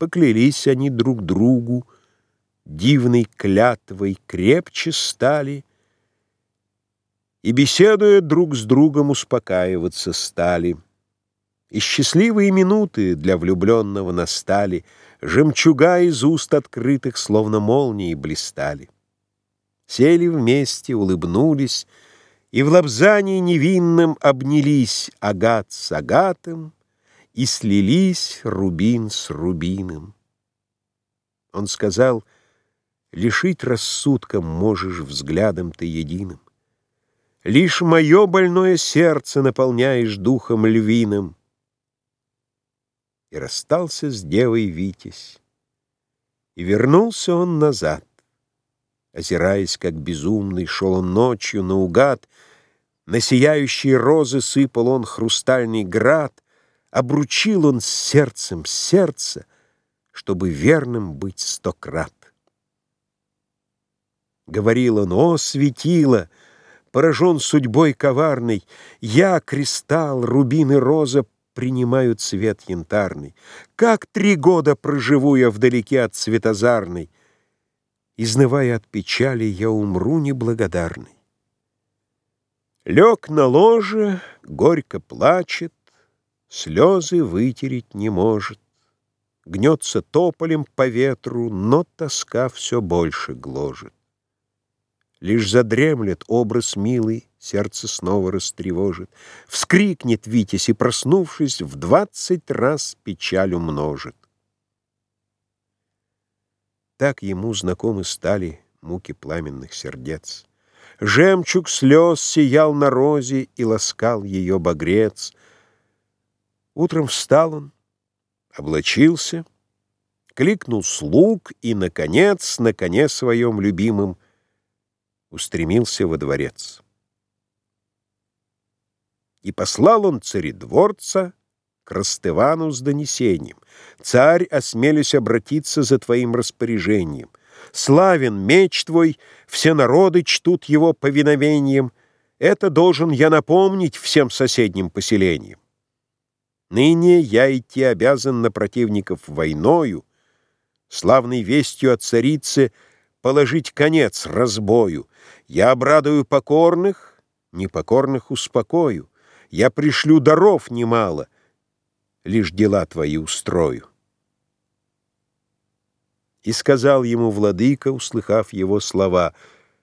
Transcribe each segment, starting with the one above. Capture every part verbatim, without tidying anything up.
Поклялись они друг другу, дивной клятвой крепче стали, и, беседуя друг с другом, успокаиваться стали. И счастливые минуты для влюбленного настали, жемчуга из уст открытых, словно молнии, блистали. Сели вместе, улыбнулись, и в лобзании невинном обнялись агат с агатом, и слились рубин с рубином. Он сказал: лишить рассудком можешь взглядом ты единым. Лишь мое больное сердце наполняешь духом львиным. И расстался с девой Витязь, и вернулся он назад. Озираясь, как безумный, шел он ночью наугад, на сияющие розы сыпал он хрустальный град, обручил он с сердцем сердце, чтобы верным быть сто крат. Говорил он: о, светило, поражен судьбой коварной, я, кристалл, рубин и роза, принимаю цвет янтарный. Как три года проживу я вдалеке от светозарной, изнывая от печали, я умру неблагодарный. Лег на ложе, горько плачет, слезы вытереть не может, гнется тополем по ветру, но тоска все больше гложет. Лишь задремлет образ милый, сердце снова растревожит. Вскрикнет Витязь и, проснувшись, в двадцать раз печаль умножит. Так ему знакомы стали муки пламенных сердец. Жемчуг слез сиял на розе, и ласкал ее багрец. Утром встал он, облачился, кликнул слуг и, наконец, на коне своем любимом устремился во дворец. И послал он царедворца к Ростывану с донесением: царь, осмелюсь обратиться за твоим распоряжением. Славен меч твой, все народы чтут его повиновением. Это должен я напомнить всем соседним поселениям. Ныне я идти обязан на противников войною, славной вестью от царицы положить конец разбою. Я обрадую покорных, непокорных успокою. Я пришлю даров немало, лишь дела твои устрою. И сказал ему владыка, услыхав его слова: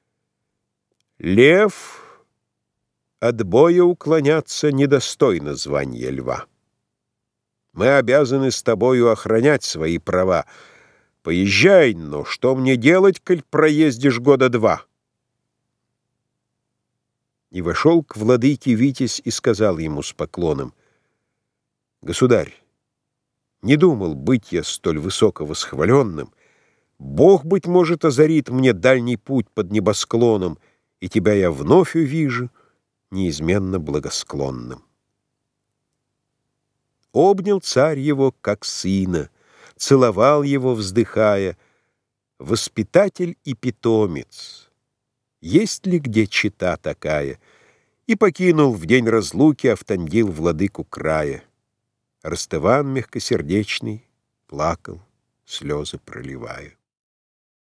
лев от боя уклоняться недостойно звания льва. Мы обязаны с тобою охранять свои права. Поезжай, но что мне делать, коль проездишь года два? И вошел к владыке Витязь и сказал ему с поклоном: государь, не думал быть я столь высоко восхваленным. Бог, быть может, озарит мне дальний путь под небосклоном, и тебя я вновь увижу неизменно благосклонным. Обнял царь его, как сына, целовал его, вздыхая: воспитатель и питомец, есть ли где чета такая? И покинул в день разлуки Автандил владыку края. Ростыван мягкосердечный плакал, слезы проливая.